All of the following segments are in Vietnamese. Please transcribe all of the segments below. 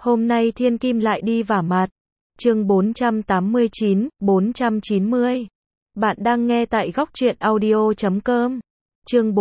Hôm nay thiên kim lại đi vả mặt. Chương 489, 490. Bạn đang nghe tại góc truyện audio.com. Chương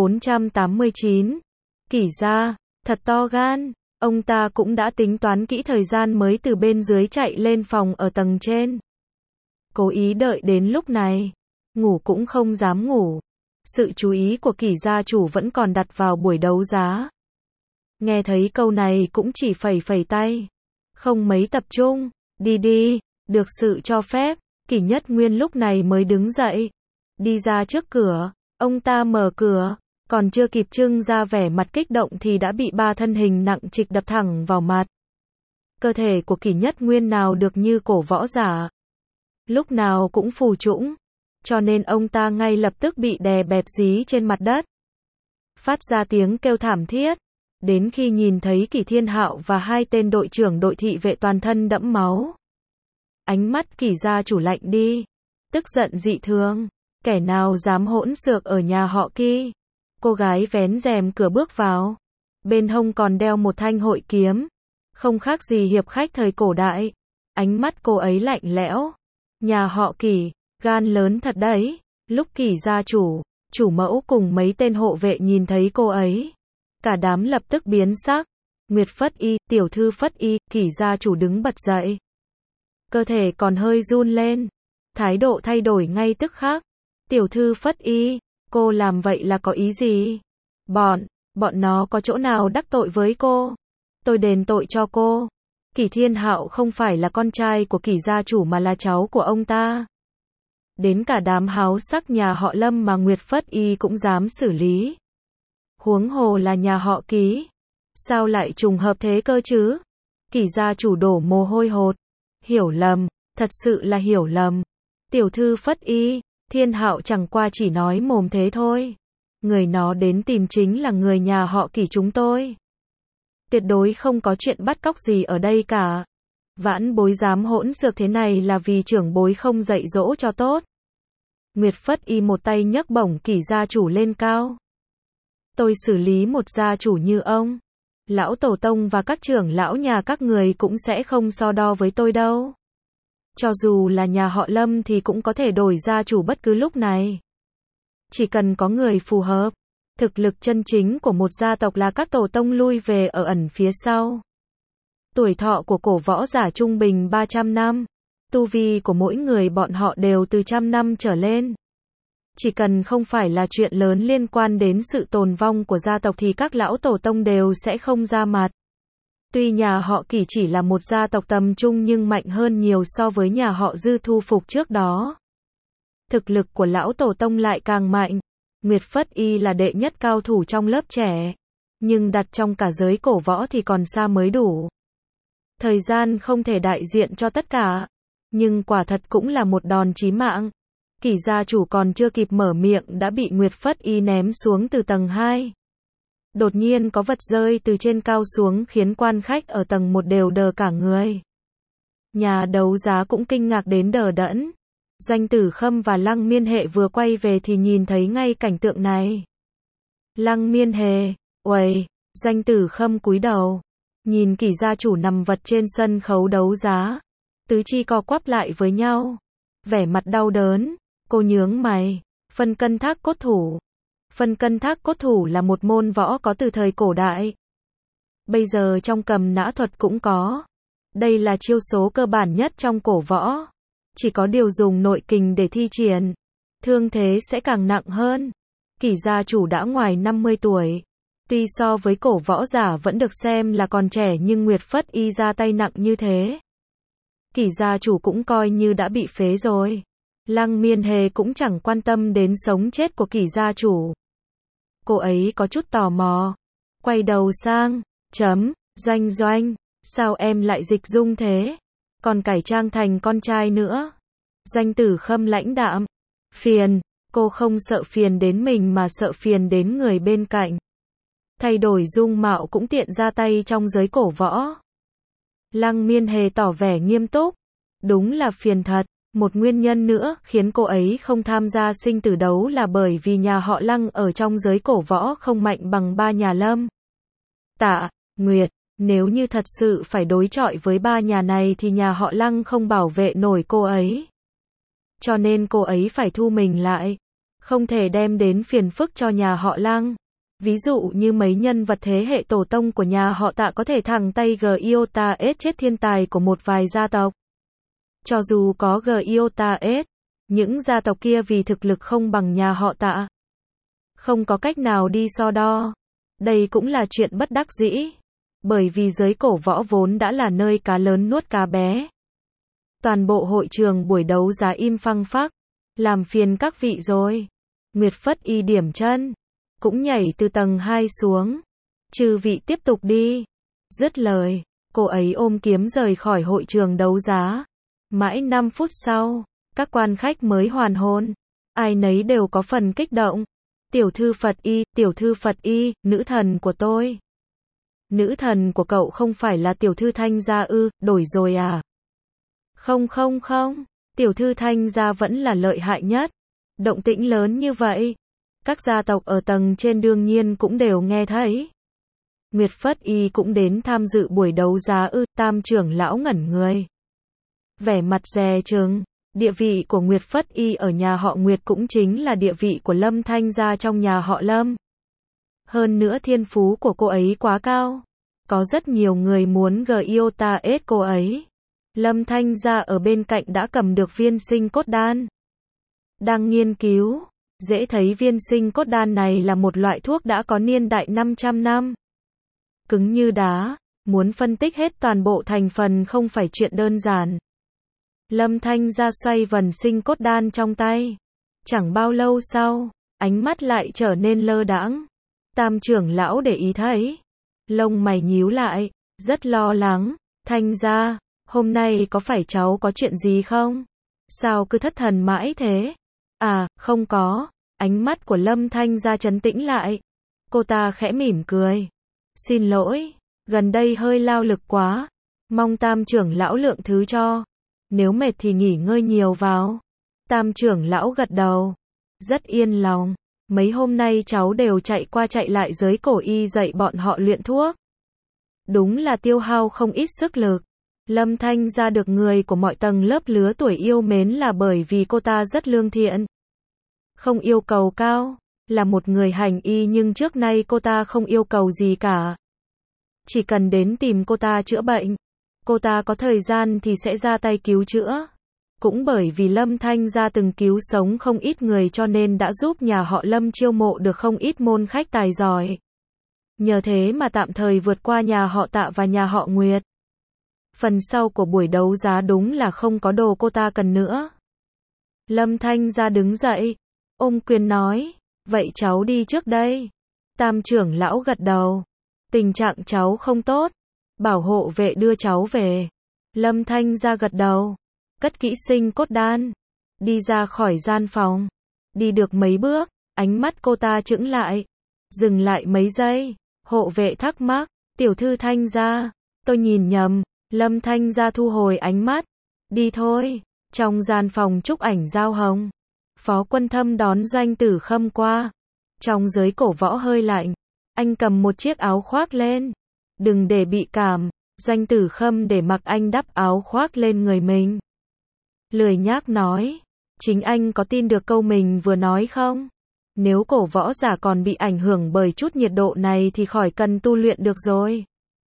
489. Kỷ gia, thật to gan. Ông ta cũng đã tính toán kỹ thời gian mới từ bên dưới chạy lên phòng ở tầng trên. Cố ý đợi đến lúc này. Ngủ cũng không dám ngủ. Sự chú ý của Kỷ gia chủ vẫn còn đặt vào buổi đấu giá. Nghe thấy câu này cũng chỉ phẩy phẩy tay. Không mấy tập trung. Đi đi. Được sự cho phép, Kỷ Nhất Nguyên lúc này mới đứng dậy. Đi ra trước cửa. Ông ta mở cửa. Còn chưa kịp trưng ra vẻ mặt kích động thì đã bị ba thân hình nặng trịch đập thẳng vào mặt. Cơ thể của Kỷ Nhất Nguyên nào được như cổ võ giả. Lúc nào cũng phù trũng. Cho nên ông ta ngay lập tức bị đè bẹp dí trên mặt đất. Phát ra tiếng kêu thảm thiết. Đến khi nhìn thấy Kỷ Thiên Hạo và hai tên đội trưởng đội thị vệ toàn thân đẫm máu. Ánh mắt Kỷ gia chủ lạnh đi. Tức giận dị thường. Kẻ nào dám hỗn xược ở nhà họ Kỷ. Cô gái vén rèm cửa bước vào. Bên hông còn đeo một thanh hội kiếm. Không khác gì hiệp khách thời cổ đại. Ánh mắt cô ấy lạnh lẽo. Nhà họ Kỷ, gan lớn thật đấy. Lúc Kỷ gia chủ, chủ mẫu cùng mấy tên hộ vệ nhìn thấy cô ấy. Cả đám lập tức biến sắc. Nguyệt Phất Y, tiểu thư Phất Y, Kỷ gia chủ đứng bật dậy. Cơ thể còn hơi run lên. Thái độ thay đổi ngay tức khắc. Tiểu thư Phất Y, cô làm vậy là có ý gì? Bọn nó có chỗ nào đắc tội với cô? Tôi đền tội cho cô. Kỷ Thiên Hạo không phải là con trai của Kỷ gia chủ mà là cháu của ông ta. Đến cả đám háo sắc nhà họ Lâm mà Nguyệt Phất Y cũng dám xử lý. Huống hồ là nhà họ Kỷ. Sao lại trùng hợp thế cơ chứ? Kỷ gia chủ đổ mồ hôi hột. Hiểu lầm, thật sự là hiểu lầm. Tiểu thư Phất Y, Thiên Hạo chẳng qua chỉ nói mồm thế thôi. Người nó đến tìm chính là người nhà họ Kỷ chúng tôi. Tuyệt đối không có chuyện bắt cóc gì ở đây cả. Vãn bối dám hỗn xược thế này là vì trưởng bối không dạy dỗ cho tốt. Nguyệt Phất Y một tay nhấc bổng Kỷ gia chủ lên cao. Tôi xử lý một gia chủ như ông. Lão tổ tông và các trưởng lão nhà các người cũng sẽ không so đo với tôi đâu. Cho dù là nhà họ Lâm thì cũng có thể đổi gia chủ bất cứ lúc này. Chỉ cần có người phù hợp. Thực lực chân chính của một gia tộc là các tổ tông lui về ở ẩn phía sau. Tuổi thọ của cổ võ giả trung bình 300 năm. Tu vi của mỗi người bọn họ đều từ 100 năm trở lên. Chỉ cần không phải là chuyện lớn liên quan đến sự tồn vong của gia tộc thì các lão tổ tông đều sẽ không ra mặt. Tuy nhà họ Kỷ chỉ là một gia tộc tầm trung nhưng mạnh hơn nhiều so với nhà họ Dư thu phục trước đó. Thực lực của lão tổ tông lại càng mạnh. Nguyệt Phất Y là đệ nhất cao thủ trong lớp trẻ. Nhưng đặt trong cả giới cổ võ thì còn xa mới đủ. Thời gian không thể đại diện cho tất cả. Nhưng quả thật cũng là một đòn chí mạng. Kỷ gia chủ còn chưa kịp mở miệng đã bị Nguyệt Phất Y ném xuống từ tầng 2. Đột nhiên có vật rơi từ trên cao xuống khiến quan khách ở tầng 1 đều đờ cả người. Nhà đấu giá cũng kinh ngạc đến đờ đẫn. Doanh Tử Khâm và Lăng Miên Hệ vừa quay về thì nhìn thấy ngay cảnh tượng này. Lăng Miên Hệ, uầy, Doanh Tử Khâm cúi đầu. Nhìn Kỷ gia chủ nằm vật trên sân khấu đấu giá. Tứ chi co quắp lại với nhau. Vẻ mặt đau đớn. Cô nhướng mày. Phân cân thác cốt thủ. Phân cân thác cốt thủ là một môn võ có từ thời cổ đại. Bây giờ trong cầm nã thuật cũng có. Đây là chiêu số cơ bản nhất trong cổ võ. Chỉ có điều dùng nội kình để thi triển. Thương thế sẽ càng nặng hơn. Kỷ gia chủ đã ngoài 50 tuổi. Tuy so với cổ võ giả vẫn được xem là còn trẻ nhưng Nguyệt Phất Y ra tay nặng như thế. Kỷ gia chủ cũng coi như đã bị phế rồi. Lăng Miên Hề cũng chẳng quan tâm đến sống chết của Kỷ gia chủ. Cô ấy có chút tò mò. Quay đầu sang. Doanh Doanh. Sao em lại dịch dung thế? Còn cải trang thành con trai nữa. Doanh Tử Khâm lãnh đạm. Phiền. Cô không sợ phiền đến mình mà sợ phiền đến người bên cạnh. Thay đổi dung mạo cũng tiện ra tay trong giới cổ võ. Lăng Miên Hề tỏ vẻ nghiêm túc. Đúng là phiền thật. Một nguyên nhân nữa khiến cô ấy không tham gia sinh tử đấu là bởi vì nhà họ Lăng ở trong giới cổ võ không mạnh bằng ba nhà Lâm. Tạ, Nguyệt, Nếu như thật sự phải đối chọi với ba nhà này thì nhà họ Lăng không bảo vệ nổi cô ấy. Cho nên cô ấy phải thu mình lại. Không thể đem đến phiền phức cho nhà họ Lăng. Ví dụ như mấy nhân vật thế hệ tổ tông của nhà họ Tạ có thể thẳng tay Giota S chết thiên tài của một vài gia tộc. Cho dù có Giota S, những gia tộc kia vì thực lực không bằng nhà họ Tạ, không có cách nào đi so đo. Đây cũng là chuyện bất đắc dĩ. Bởi vì giới cổ võ vốn đã là nơi cá lớn nuốt cá bé. Toàn bộ hội trường buổi đấu giá im phăng phắc. Làm phiền các vị rồi. Nguyệt Phất Y điểm chân. Cũng nhảy từ tầng 2 xuống. Chư vị tiếp tục đi. Dứt lời, cô ấy ôm kiếm rời khỏi hội trường đấu giá. Mãi 5 phút sau, các quan khách mới hoàn hồn. Ai nấy đều có phần kích động. Tiểu thư Phật Y, nữ thần của tôi. Nữ thần của cậu không phải là tiểu thư Thanh Gia ư, đổi rồi à? Không, tiểu thư Thanh Gia vẫn là lợi hại nhất. Động tĩnh lớn như vậy, các gia tộc ở tầng trên đương nhiên cũng đều nghe thấy. Nguyệt Phất Y cũng đến tham dự buổi đấu giá ư? Tam trưởng lão ngẩn người. Vẻ mặt dè chừng, địa vị của Nguyệt Phất Y ở nhà họ Nguyệt cũng chính là địa vị của Lâm Thanh Gia trong nhà họ Lâm. Hơn nữa thiên phú của cô ấy quá cao. Có rất nhiều người muốn Giota S cô ấy. Lâm Thanh Gia ở bên cạnh đã cầm được viên sinh cốt đan. Đang nghiên cứu. Dễ thấy viên sinh cốt đan này là một loại thuốc đã có niên đại 500 năm. Cứng như đá. Muốn phân tích hết toàn bộ thành phần không phải chuyện đơn giản. Lâm Thanh Gia xoay vần sinh cốt đan trong tay. Chẳng bao lâu sau, ánh mắt lại trở nên lơ đãng. Tam trưởng lão để ý thấy. Lông mày nhíu lại, rất lo lắng. Thanh Gia, hôm nay có phải cháu có chuyện gì không? Sao cứ thất thần mãi thế? À, không có. Ánh mắt của Lâm Thanh Gia trấn tĩnh lại. Cô ta khẽ mỉm cười. Xin lỗi, gần đây hơi lao lực quá. Mong tam trưởng lão lượng thứ cho. Nếu mệt thì nghỉ ngơi nhiều vào. Tam trưởng lão gật đầu. Rất yên lòng. Mấy hôm nay cháu đều chạy qua chạy lại giới cổ y dạy bọn họ luyện thuốc. Đúng là tiêu hao không ít sức lực. Lâm Thanh Gia được người của mọi tầng lớp lứa tuổi yêu mến là bởi vì cô ta rất lương thiện. Không yêu cầu cao. Là một người hành y nhưng trước nay cô ta không yêu cầu gì cả. Chỉ cần đến tìm cô ta chữa bệnh. Cô ta có thời gian thì sẽ ra tay cứu chữa. Cũng bởi vì Lâm Thanh Gia từng cứu sống không ít người cho nên đã giúp nhà họ Lâm chiêu mộ được không ít môn khách tài giỏi. Nhờ thế mà tạm thời vượt qua nhà họ Tạ và nhà họ Nguyệt. Phần sau của buổi đấu giá đúng là không có đồ cô ta cần nữa. Lâm Thanh Gia đứng dậy, ôm quyền nói, vậy cháu đi trước đây. Tam trưởng lão gật đầu. Tình trạng cháu không tốt. Bảo hộ vệ đưa cháu về. Lâm Thanh Gia gật đầu. Cất kỹ sinh cốt đan. Đi ra khỏi gian phòng. Đi được mấy bước, ánh mắt cô ta chững lại. Dừng lại mấy giây. Hộ vệ thắc mắc. Tiểu thư Thanh Gia. Tôi nhìn nhầm. Lâm Thanh Gia thu hồi ánh mắt. Đi thôi. Trong gian phòng trúc ảnh giao hồng. Phó Quân Thâm đón Doanh Tử Khâm qua. Trong giới cổ võ hơi lạnh. Anh cầm một chiếc áo khoác lên. Đừng để bị cảm. Doanh Tử Khâm để mặc anh đắp áo khoác lên người mình. Lười nhác nói. Chính anh có tin được câu mình vừa nói không? Nếu cổ võ giả còn bị ảnh hưởng bởi chút nhiệt độ này thì khỏi cần tu luyện được rồi.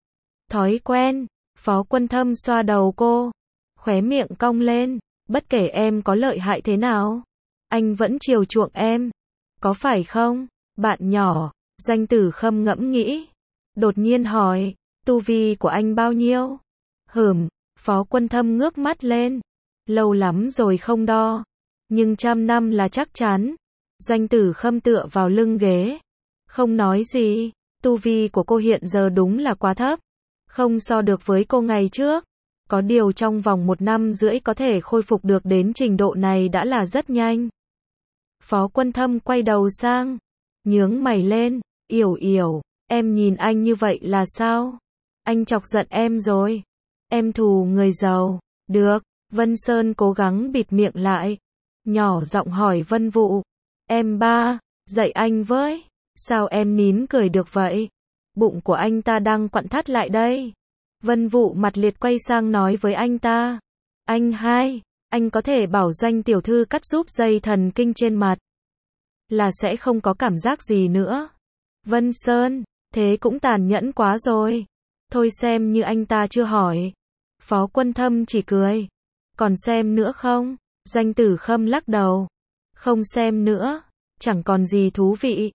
Thói quen. Phó Quân Thâm xoa đầu cô. Khóe miệng cong lên. Bất kể em có lợi hại thế nào, anh vẫn chiều chuộng em. Có phải không, bạn nhỏ? Doanh Tử Khâm ngẫm nghĩ. Đột nhiên hỏi. Tu vi của anh bao nhiêu? Phó Quân Thâm ngước mắt lên. Lâu lắm rồi không đo. Nhưng 100 năm là chắc chắn. Doanh Tử Khâm tựa vào lưng ghế. Không nói gì. Tu vi của cô hiện giờ đúng là quá thấp. Không so được với cô ngày trước. Có điều trong vòng 1 năm rưỡi có thể khôi phục được đến trình độ này đã là rất nhanh. Phó Quân Thâm quay đầu sang. Nhướng mày lên. Yểu, em nhìn anh như vậy là sao? Anh chọc giận em rồi. Em thù người giàu. Được. Vân Sơn cố gắng bịt miệng lại. Nhỏ giọng hỏi Vân Vụ. Em ba, dạy anh với. Sao em nín cười được vậy? Bụng của anh ta đang quặn thắt lại đây. Vân Vũ mặt liệt quay sang nói với anh ta. Anh hai, anh có thể bảo Doanh tiểu thư cắt giúp dây thần kinh trên mặt. Là sẽ không có cảm giác gì nữa. Vân Sơn, thế cũng tàn nhẫn quá rồi. Thôi xem như anh ta chưa hỏi. Phó Quân Thâm chỉ cười. Còn xem nữa không? Doanh Tử Khâm lắc đầu. Không xem nữa. Chẳng còn gì thú vị.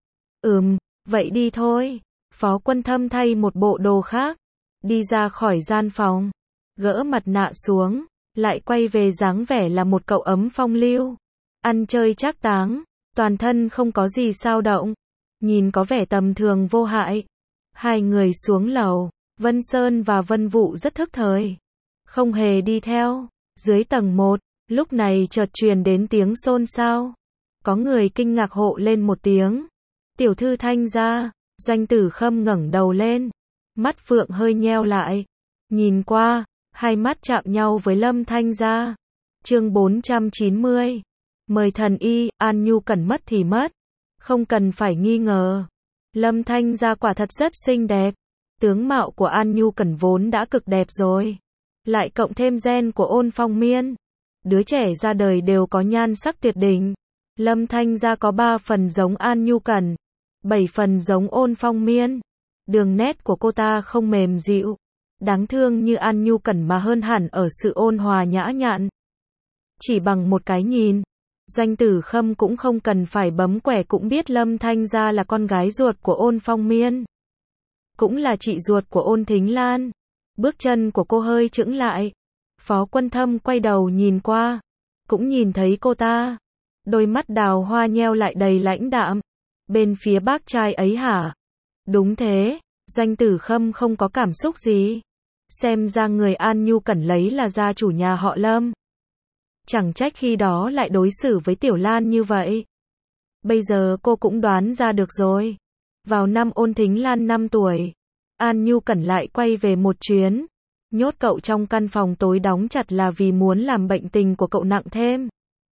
Vậy đi thôi. Phó Quân Thâm thay một bộ đồ khác. Đi ra khỏi gian phòng. Gỡ mặt nạ xuống. Lại quay về dáng vẻ là một cậu ấm phong lưu. Ăn chơi trác táng. Toàn thân không có gì xao động. Nhìn có vẻ tầm thường vô hại. Hai người xuống lầu. Vân Sơn và Vân Vũ rất thức thời. Không hề đi theo. Dưới tầng 1, lúc này chợt truyền đến tiếng xôn xao. Có người kinh ngạc hộ lên một tiếng. Tiểu thư Thanh gia. Doanh Tử Khâm ngẩng đầu lên. Mắt phượng hơi nheo lại. Nhìn qua, hai mắt chạm nhau với Lâm Thanh gia. Chương 490. Mời thần y, An Nhu Cẩn mất thì mất. Không cần phải nghi ngờ. Lâm Thanh gia quả thật rất xinh đẹp. Tướng mạo của An Nhu Cẩn vốn đã cực đẹp rồi. Lại cộng thêm gen của Ôn Phong Miên. Đứa trẻ ra đời đều có nhan sắc tuyệt đỉnh. Lâm Thanh gia có 3 phần giống An Nhu Cẩn. 7 phần giống Ôn Phong Miên. Đường nét của cô ta không mềm dịu. Đáng thương như An Nhu Cẩn mà hơn hẳn ở sự ôn hòa nhã nhặn. Chỉ bằng một cái nhìn. Doanh Tử Khâm cũng không cần phải bấm quẻ cũng biết Lâm Thanh gia là con gái ruột của Ôn Phong Miên. Cũng là chị ruột của Ôn Thính Lan. Bước chân của cô hơi chững lại. Phó Quân Thâm quay đầu nhìn qua. Cũng nhìn thấy cô ta. Đôi mắt đào hoa nheo lại đầy lãnh đạm. Bên phía bác trai ấy hả? Đúng thế. Doanh Tử Khâm không có cảm xúc gì. Xem ra người An Nhu Cẩn lấy là gia chủ nhà họ Lâm. Chẳng trách khi đó lại đối xử với Tiểu Lan như vậy. Bây giờ cô cũng đoán ra được rồi. Vào năm Ôn Thính Lan 5 tuổi, An Nhu Cẩn lại quay về một chuyến. Nhốt cậu trong căn phòng tối đóng chặt là vì muốn làm bệnh tình của cậu nặng thêm.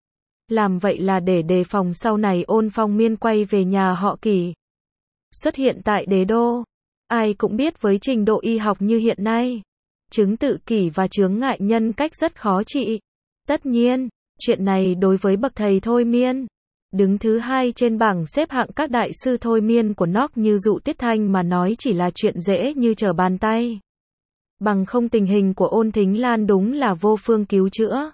Làm vậy là để đề phòng sau này Ôn Phong Miên quay về nhà họ Kỷ. Xuất hiện tại đế đô. Ai cũng biết với trình độ y học như hiện nay, chứng tự kỷ và chướng ngại nhân cách rất khó trị. Tất nhiên, chuyện này đối với bậc thầy thôi miên, đứng thứ 2 trên bảng xếp hạng các đại sư thôi miên của NOC như Dụ Tiết Thanh mà nói chỉ là chuyện dễ như trở bàn tay. Bằng không tình hình của Ôn Thính Lan đúng là vô phương cứu chữa.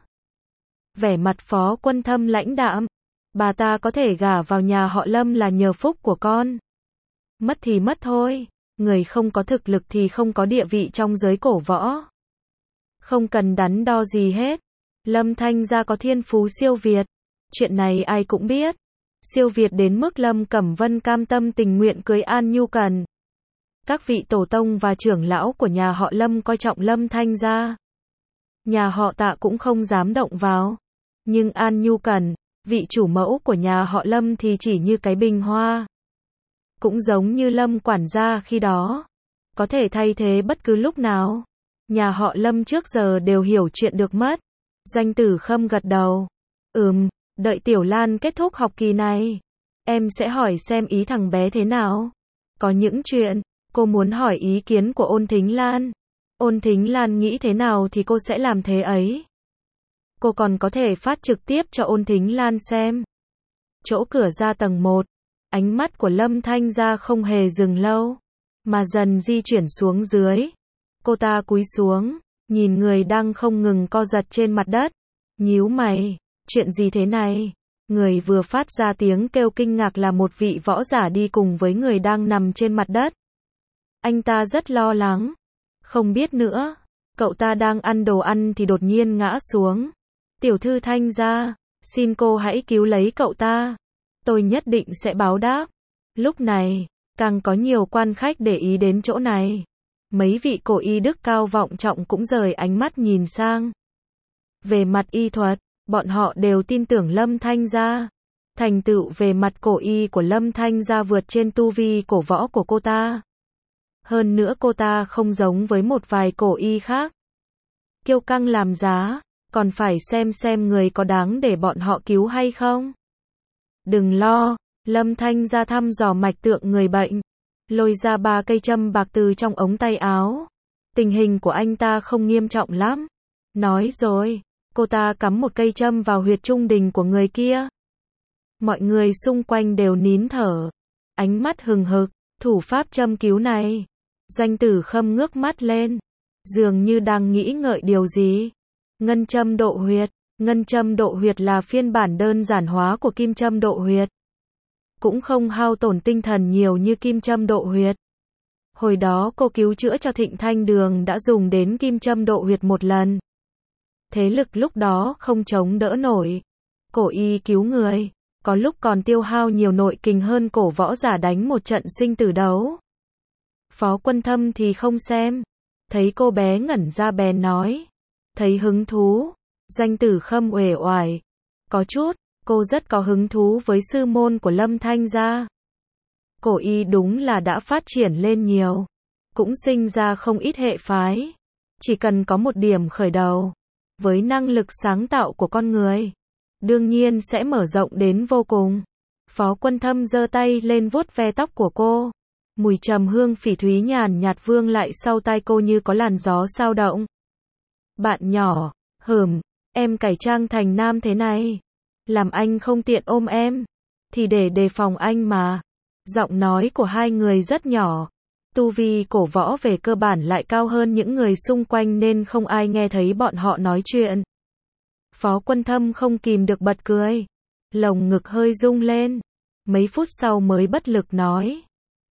Vẻ mặt Phó Quân Thâm lãnh đạm. Bà ta có thể gả vào nhà họ Lâm là nhờ phúc của con. Mất thì mất thôi. Người không có thực lực thì không có địa vị trong giới cổ võ. Không cần đắn đo gì hết. Lâm Thanh gia có thiên phú siêu việt. Chuyện này ai cũng biết. Siêu việt đến mức Lâm Cẩm Vân cam tâm tình nguyện cưới An Nhu Cẩn. Các vị tổ tông và trưởng lão của nhà họ Lâm coi trọng Lâm Thanh gia. Nhà họ Tạ cũng không dám động vào. Nhưng An Nhu Cẩn, vị chủ mẫu của nhà họ Lâm thì chỉ như cái bình hoa. Cũng giống như Lâm quản gia khi đó. Có thể thay thế bất cứ lúc nào. Nhà họ Lâm trước giờ đều hiểu chuyện được mất. Doanh Tử Khâm gật đầu. Đợi Tiểu Lan kết thúc học kỳ này. Em sẽ hỏi xem ý thằng bé thế nào. Có những chuyện, cô muốn hỏi ý kiến của Ôn Thính Lan. Ôn Thính Lan nghĩ thế nào thì cô sẽ làm thế ấy. Cô còn có thể phát trực tiếp cho Ôn Thính Lan xem. Chỗ cửa ra tầng 1. Ánh mắt của Lâm Thanh gia không hề dừng lâu, mà dần di chuyển xuống dưới. Cô ta cúi xuống, nhìn người đang không ngừng co giật trên mặt đất. Nhíu mày, chuyện gì thế này? Người vừa phát ra tiếng kêu kinh ngạc là một vị võ giả đi cùng với người đang nằm trên mặt đất. Anh ta rất lo lắng. Không biết nữa, cậu ta đang ăn đồ ăn thì đột nhiên ngã xuống. Tiểu thư Thanh gia, xin cô hãy cứu lấy cậu ta. Tôi nhất định sẽ báo đáp. Lúc này, càng có nhiều quan khách để ý đến chỗ này. Mấy vị cổ y đức cao vọng trọng cũng rời ánh mắt nhìn sang. Về mặt y thuật, bọn họ đều tin tưởng Lâm Thanh gia. Thành tựu về mặt cổ y của Lâm Thanh gia vượt trên tu vi cổ võ của cô ta. Hơn nữa cô ta không giống với một vài cổ y khác. Kiêu căng làm giá, còn phải xem người có đáng để bọn họ cứu hay không. Đừng lo, Lâm Thanh gia thăm dò mạch tượng người bệnh. lôi ra 3 cây châm bạc từ trong ống tay áo. Tình hình của anh ta không nghiêm trọng lắm. Nói rồi, cô ta cắm một cây châm vào huyệt trung đình của người kia. Mọi người xung quanh đều nín thở, ánh mắt hừng hực, thủ pháp châm cứu này. Doanh Tử Khâm ngước mắt lên, dường như đang nghĩ ngợi điều gì. Ngân châm độ huyệt. Ngân châm độ huyệt là phiên bản đơn giản hóa của kim châm độ huyệt. Cũng không hao tổn tinh thần nhiều như kim châm độ huyệt. Hồi đó cô cứu chữa cho Thịnh Thanh Đường đã dùng đến kim châm độ huyệt một lần. Thế lực lúc đó không chống đỡ nổi. Cổ y cứu người, có lúc còn tiêu hao nhiều nội kình hơn cổ võ giả đánh một trận sinh tử đấu. Phó Quân Thâm thì không xem. Thấy cô bé ngẩn ra bèn nói. Thấy hứng thú. Doanh Tử Khâm uể oải. Có chút, cô rất có hứng thú với sư môn của Lâm Thanh gia. Cổ y đúng là đã phát triển lên nhiều. Cũng sinh ra không ít hệ phái. Chỉ cần có một điểm khởi đầu. Với năng lực sáng tạo của con người. Đương nhiên sẽ mở rộng đến vô cùng. Phó Quân Thâm giơ tay lên vuốt ve tóc của cô. Mùi trầm hương phỉ thúy nhàn nhạt vương lại sau tai cô như có làn gió sao động. Bạn nhỏ, em cải trang thành nam thế này. Làm anh không tiện ôm em. Thì để đề phòng anh mà. Giọng nói của hai người rất nhỏ. Tu vi cổ võ về cơ bản lại cao hơn những người xung quanh nên không ai nghe thấy bọn họ nói chuyện. Phó Quân Thâm không kìm được bật cười. Lồng ngực hơi rung lên. Mấy phút sau mới bất lực nói.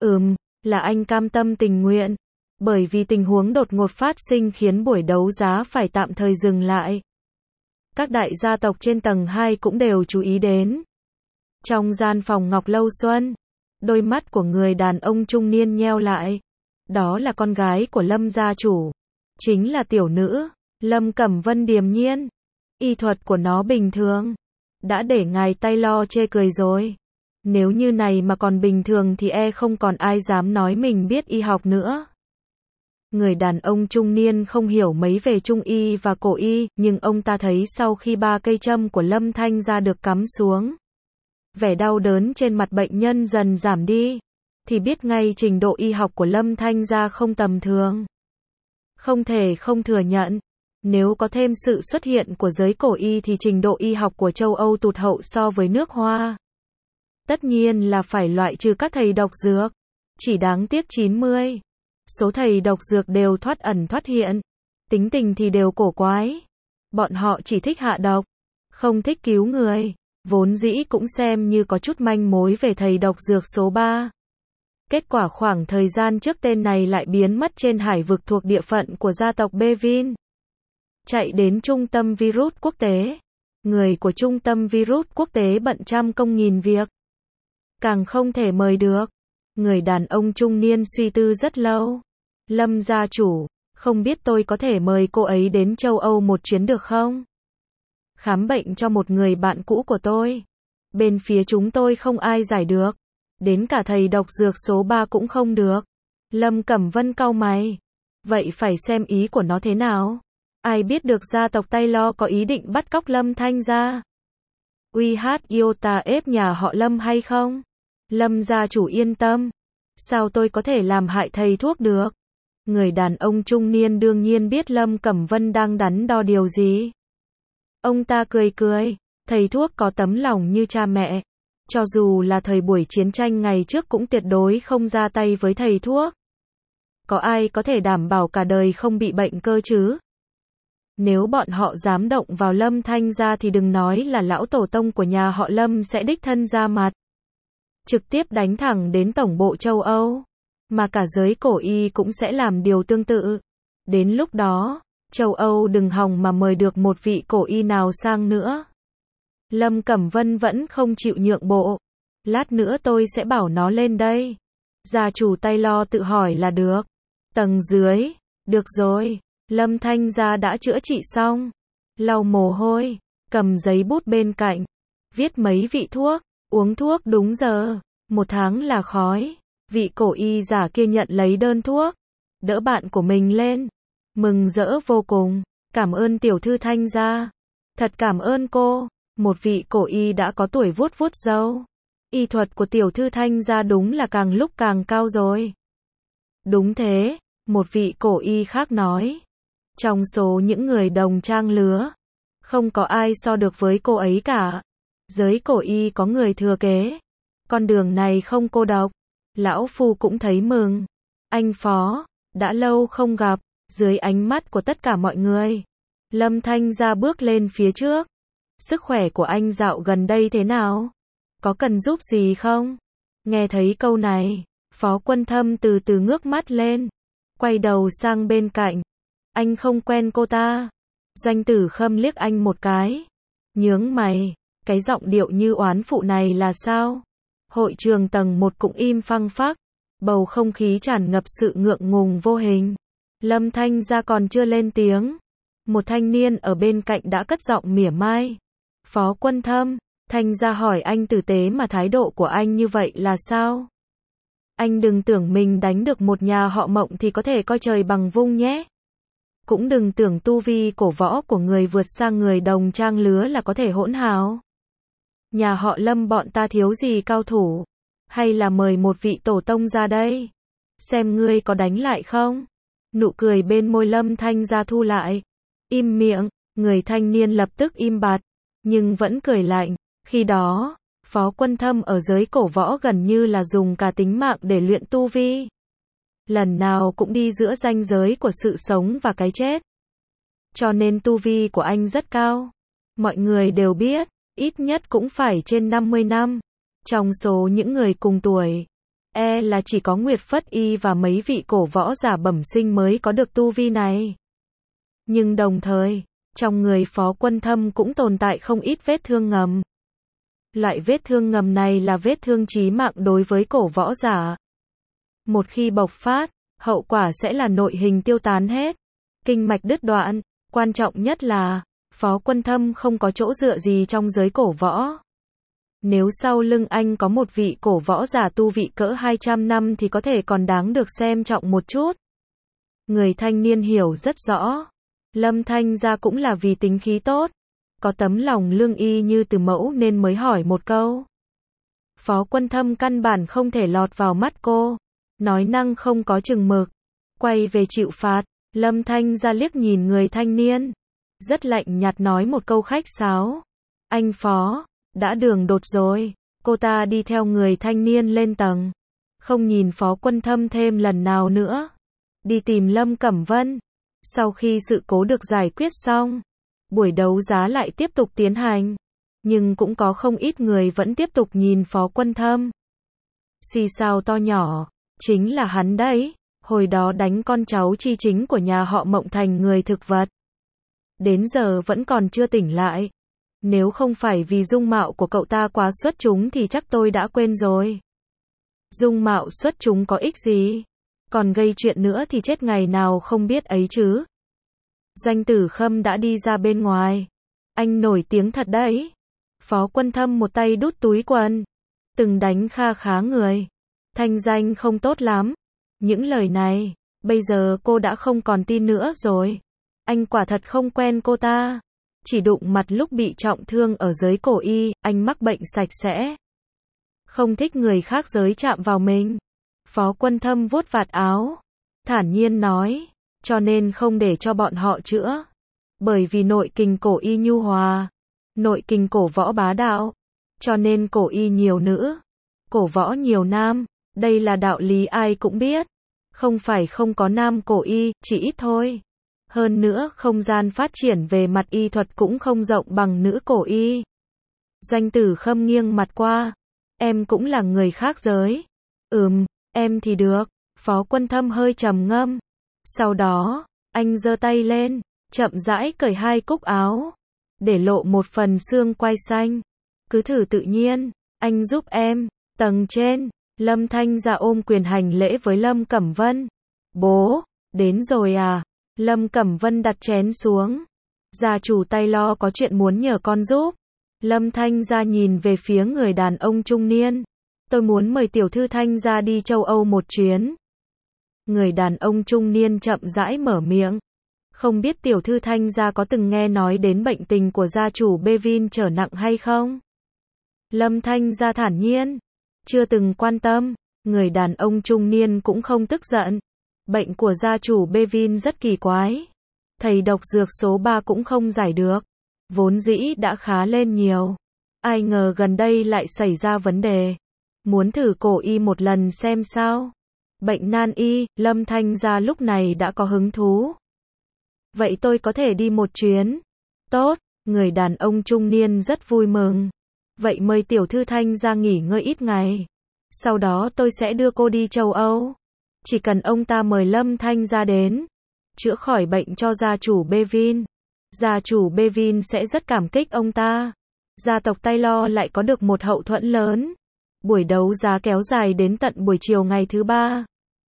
Là anh cam tâm tình nguyện. Bởi vì tình huống đột ngột phát sinh khiến buổi đấu giá phải tạm thời dừng lại. Các đại gia tộc trên tầng 2 cũng đều chú ý đến. Trong gian phòng Ngọc Lâu Xuân, đôi mắt của người đàn ông trung niên nheo lại. Đó là con gái của Lâm gia chủ. Chính là tiểu nữ, Lâm Cẩm Vân điềm nhiên. Y thuật của nó bình thường. Đã để ngài Taylor chê cười rồi. Nếu như này mà còn bình thường thì không còn ai dám nói mình biết y học nữa. Người đàn ông trung niên không hiểu mấy về trung y và cổ y, nhưng ông ta thấy sau khi 3 cây châm của Lâm Thanh gia được cắm xuống, vẻ đau đớn trên mặt bệnh nhân dần giảm đi, thì biết ngay trình độ y học của Lâm Thanh gia không tầm thường. Không thể không thừa nhận, nếu có thêm sự xuất hiện của giới cổ y thì trình độ y học của châu Âu tụt hậu so với nước Hoa. Tất nhiên là phải loại trừ các thầy độc dược. Chỉ đáng tiếc 90 số thầy độc dược đều thoát ẩn thoát hiện. Tính tình thì đều cổ quái. Bọn họ chỉ thích hạ độc, không thích cứu người. Vốn dĩ cũng xem như có chút manh mối về thầy độc dược số 3. Kết quả khoảng thời gian trước tên này lại biến mất trên hải vực thuộc địa phận của gia tộc Bevin. Chạy đến trung tâm virus quốc tế. Người của trung tâm virus quốc tế bận trăm công nghìn việc. Càng không thể mời được. Người đàn ông trung niên suy tư rất lâu. Lâm gia chủ, không biết tôi có thể mời cô ấy đến châu Âu một chuyến được không? Khám bệnh cho một người bạn cũ của tôi. Bên phía chúng tôi không ai giải được. Đến cả thầy độc dược số 3 cũng không được. Lâm Cẩm Vân cau mày. Vậy phải xem ý của nó thế nào? Ai biết được gia tộc Taylor có ý định bắt cóc Lâm Thanh gia? Iota ép nhà họ Lâm hay không? Lâm gia chủ yên tâm. Sao tôi có thể làm hại thầy thuốc được? Người đàn ông trung niên đương nhiên biết Lâm Cẩm Vân đang đắn đo điều gì. Ông ta cười cười. Thầy thuốc có tấm lòng như cha mẹ. Cho dù là thời buổi chiến tranh ngày trước cũng tuyệt đối không ra tay với thầy thuốc. Có ai có thể đảm bảo cả đời không bị bệnh cơ chứ? Nếu bọn họ dám động vào Lâm Thanh gia thì đừng nói là lão tổ tông của nhà họ Lâm sẽ đích thân ra mặt. Trực tiếp đánh thẳng đến tổng bộ châu Âu. Mà cả giới cổ y cũng sẽ làm điều tương tự. Đến lúc đó, châu Âu đừng hòng mà mời được một vị cổ y nào sang nữa. Lâm Cẩm Vân vẫn không chịu nhượng bộ. Lát nữa tôi sẽ bảo nó lên đây. Gia chủ Taylor tự hỏi là được. Tầng dưới. Được rồi. Lâm Thanh gia đã chữa trị xong. Lau mồ hôi. Cầm giấy bút bên cạnh. Viết mấy vị thuốc. Uống thuốc đúng giờ. 1 tháng là khói. Vị cổ y giả kia nhận lấy đơn thuốc. Đỡ bạn của mình lên. Mừng rỡ vô cùng. Cảm ơn tiểu thư Thanh gia. Thật cảm ơn cô. Một vị cổ y đã có tuổi vuốt vuốt râu. Y thuật của tiểu thư Thanh gia đúng là càng lúc càng cao rồi. Đúng thế, một vị cổ y khác nói. Trong số những người đồng trang lứa, không có ai so được với cô ấy cả. Giới cổ y có người thừa kế. Con đường này không cô độc. Lão Phu cũng thấy mừng. Anh Phó, đã lâu không gặp. Dưới ánh mắt của tất cả mọi người, Lâm Thanh Gia bước lên phía trước. Sức khỏe của anh dạo gần đây thế nào? Có cần giúp gì không? Nghe thấy câu này, Phó Quân Thâm từ từ ngước mắt lên, quay đầu sang bên cạnh. Anh không quen cô ta. Doanh Tử Khâm liếc anh một cái, nhướng mày, cái giọng điệu như oán phụ này là sao? Hội trường tầng 1 cũng im phăng phắc, bầu không khí tràn ngập sự ngượng ngùng vô hình. Lâm Thanh Gia còn chưa lên tiếng, một thanh niên ở bên cạnh đã cất giọng mỉa mai. Phó Quân Thâm, Thanh Gia hỏi anh tử tế mà thái độ của anh như vậy là sao? Anh đừng tưởng mình đánh được một nhà họ Mộng thì có thể coi trời bằng vung nhé. Cũng đừng tưởng tu vi cổ võ của người vượt sang người đồng trang lứa là có thể hỗn hào. Nhà họ Lâm bọn ta thiếu gì cao thủ? Hay là mời một vị tổ tông ra đây? Xem ngươi có đánh lại không? Nụ cười bên môi Lâm Thanh Gia thu lại. Im miệng, người thanh niên lập tức im bặt, nhưng vẫn cười lạnh. Khi đó, Phó Quân Thâm ở giới cổ võ gần như là dùng cả tính mạng để luyện tu vi. Lần nào cũng đi giữa ranh giới của sự sống và cái chết. Cho nên tu vi của anh rất cao. Mọi người đều biết, ít nhất cũng phải trên 50 năm. Trong số những người cùng tuổi, là chỉ có Nguyệt Phất Y và mấy vị cổ võ giả bẩm sinh mới có được tu vi này. Nhưng đồng thời, trong người Phó Quân Thâm cũng tồn tại không ít vết thương ngầm. Loại vết thương ngầm này là vết thương chí mạng đối với cổ võ giả. Một khi bộc phát, hậu quả sẽ là nội hình tiêu tán hết, kinh mạch đứt đoạn, quan trọng nhất là, Phó Quân Thâm không có chỗ dựa gì trong giới cổ võ. Nếu sau lưng anh có một vị cổ võ giả tu vị cỡ 200 năm thì có thể còn đáng được xem trọng một chút. Người thanh niên hiểu rất rõ. Lâm Thanh Gia cũng là vì tính khí tốt, có tấm lòng lương y như từ mẫu nên mới hỏi một câu. Phó Quân Thâm căn bản không thể lọt vào mắt cô, nói năng không có chừng mực, quay về chịu phạt. Lâm Thanh Gia liếc nhìn người thanh niên, rất lạnh nhạt nói một câu khách sáo. Anh Phó, đã đường đột rồi. Cô ta đi theo người thanh niên lên tầng, không nhìn Phó Quân Thâm thêm lần nào nữa, đi tìm Lâm Cẩm Vân. Sau khi sự cố được giải quyết xong, buổi đấu giá lại tiếp tục tiến hành, nhưng cũng có không ít người vẫn tiếp tục nhìn Phó Quân Thâm. Xì xào to nhỏ, chính là hắn đấy, hồi đó đánh con cháu chi chính của nhà họ Mộng thành người thực vật. Đến giờ vẫn còn chưa tỉnh lại. Nếu không phải vì dung mạo của cậu ta quá xuất chúng thì chắc tôi đã quên rồi. Dung mạo xuất chúng có ích gì? Còn gây chuyện nữa thì chết ngày nào không biết ấy chứ. Doanh Tử Khâm đã đi ra bên ngoài. Anh nổi tiếng thật đấy. Phó Quân Thâm một tay đút túi quần. Từng đánh kha khá người. Thanh danh không tốt lắm. Những lời này, bây giờ cô đã không còn tin nữa rồi. Anh quả thật không quen cô ta. Chỉ đụng mặt lúc bị trọng thương ở giới cổ y, anh mắc bệnh sạch sẽ. Không thích người khác giới chạm vào mình. Phó Quân Thâm vuốt vạt áo, thản nhiên nói, cho nên không để cho bọn họ chữa. Bởi vì nội kình cổ y nhu hòa, nội kình cổ võ bá đạo, cho nên cổ y nhiều nữ, cổ võ nhiều nam, đây là đạo lý ai cũng biết. Không phải không có nam cổ y, chỉ ít thôi. Hơn nữa, không gian phát triển về mặt y thuật cũng không rộng bằng nữ cổ y. Doanh Tử Khâm nghiêng mặt qua. Em cũng là người khác giới. Em thì được. Phó Quân Thâm hơi trầm ngâm. Sau đó, anh giơ tay lên, chậm rãi cởi hai cúc áo, để lộ một phần xương quai xanh. Cứ thử tự nhiên, anh giúp em. Tầng trên, Lâm Thanh Gia ôm quyền hành lễ với Lâm Cẩm Vân. Bố, đến rồi à? Lâm Cẩm Vân đặt chén xuống. Gia chủ tay lo có chuyện muốn nhờ con giúp. Lâm Thanh Gia nhìn về phía người đàn ông trung niên. Tôi muốn mời tiểu thư Thanh Gia đi châu Âu một chuyến. Người đàn ông trung niên chậm rãi mở miệng. Không biết tiểu thư Thanh Gia có từng nghe nói đến bệnh tình của gia chủ Bevin trở nặng hay không? Lâm Thanh Gia thản nhiên, chưa từng quan tâm. Người đàn ông trung niên cũng không tức giận. Bệnh của gia chủ Bevin rất kỳ quái. Thầy độc dược số 3 cũng không giải được. Vốn dĩ đã khá lên nhiều. Ai ngờ gần đây lại xảy ra vấn đề. Muốn thử cổ y một lần xem sao. Bệnh nan y, Lâm Thanh Gia lúc này đã có hứng thú. Vậy tôi có thể đi một chuyến. Tốt, người đàn ông trung niên rất vui mừng. Vậy mời tiểu thư Thanh Gia nghỉ ngơi ít ngày. Sau đó tôi sẽ đưa cô đi châu Âu. Chỉ cần ông ta mời Lâm Thanh Gia đến, chữa khỏi bệnh cho gia chủ Bevin. Gia chủ Bevin sẽ rất cảm kích ông ta. Gia tộc Taylor lại có được một hậu thuẫn lớn. Buổi đấu giá kéo dài đến tận buổi chiều ngày thứ 3.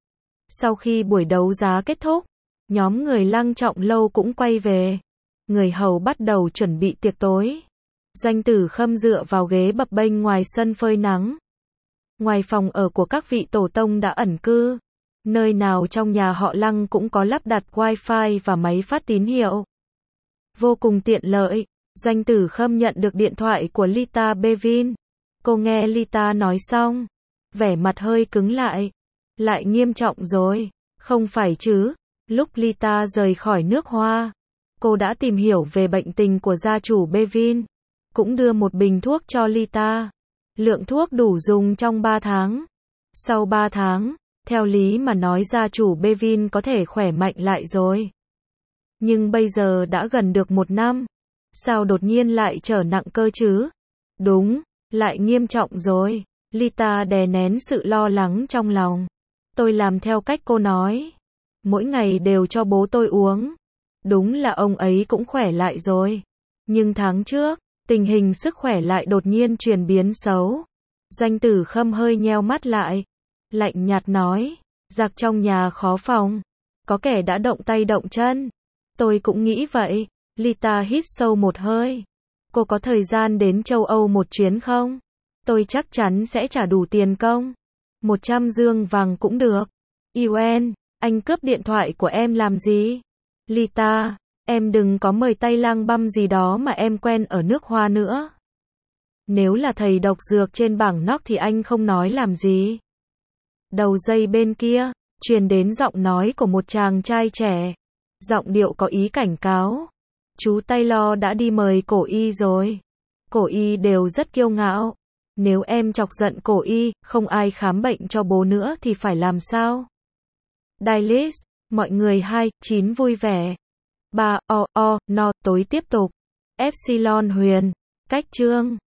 Sau khi buổi đấu giá kết thúc, nhóm người Lăng Trọng Lâu cũng quay về. Người hầu bắt đầu chuẩn bị tiệc tối. Doanh Tử Khâm dựa vào ghế bập bênh ngoài sân phơi nắng. Ngoài phòng ở của các vị tổ tông đã ẩn cư, nơi nào trong nhà họ Lăng cũng có lắp đặt wifi và máy phát tín hiệu. Vô cùng tiện lợi. Doanh Tử Khâm nhận được điện thoại của Lita Bevin. Cô nghe Lita nói xong, vẻ mặt hơi cứng lại. Lại nghiêm trọng rồi, không phải chứ? Lúc Lita rời khỏi nước Hoa, cô đã tìm hiểu về bệnh tình của gia chủ Bevin, cũng đưa một bình thuốc cho Lita. Lượng thuốc đủ dùng trong 3 tháng. Sau 3 tháng, theo lý mà nói gia chủ Bevin có thể khỏe mạnh lại rồi. Nhưng bây giờ đã gần được 1 năm. Sao đột nhiên lại trở nặng cơ chứ? Đúng, lại nghiêm trọng rồi. Lita đè nén sự lo lắng trong lòng. Tôi làm theo cách cô nói. Mỗi ngày đều cho bố tôi uống. Đúng là ông ấy cũng khỏe lại rồi. Nhưng tháng trước, tình hình sức khỏe lại đột nhiên chuyển biến xấu. Doanh Tử Khâm hơi nheo mắt lại. Lạnh nhạt nói, giặc trong nhà khó phòng. Có kẻ đã động tay động chân. Tôi cũng nghĩ vậy. Lita hít sâu một hơi. Cô có thời gian đến châu Âu một chuyến không? Tôi chắc chắn sẽ trả đủ tiền công. 100 dương vàng cũng được. Yuen, anh cướp điện thoại của em làm gì? Lita, em đừng có mời tay lang băm gì đó mà em quen ở nước Hoa nữa. Nếu là thầy độc dược trên bảng nóc thì anh không nói làm gì. Đầu dây bên kia, truyền đến giọng nói của một chàng trai trẻ. Giọng điệu có ý cảnh cáo. Chú Taylor đã đi mời cổ y rồi. Cổ y đều rất kiêu ngạo. Nếu em chọc giận cổ y, không ai khám bệnh cho bố nữa thì phải làm sao? Dailies, mọi người 29 vui vẻ. 3 no tối tiếp tục. Epsilon Huyền, cách chương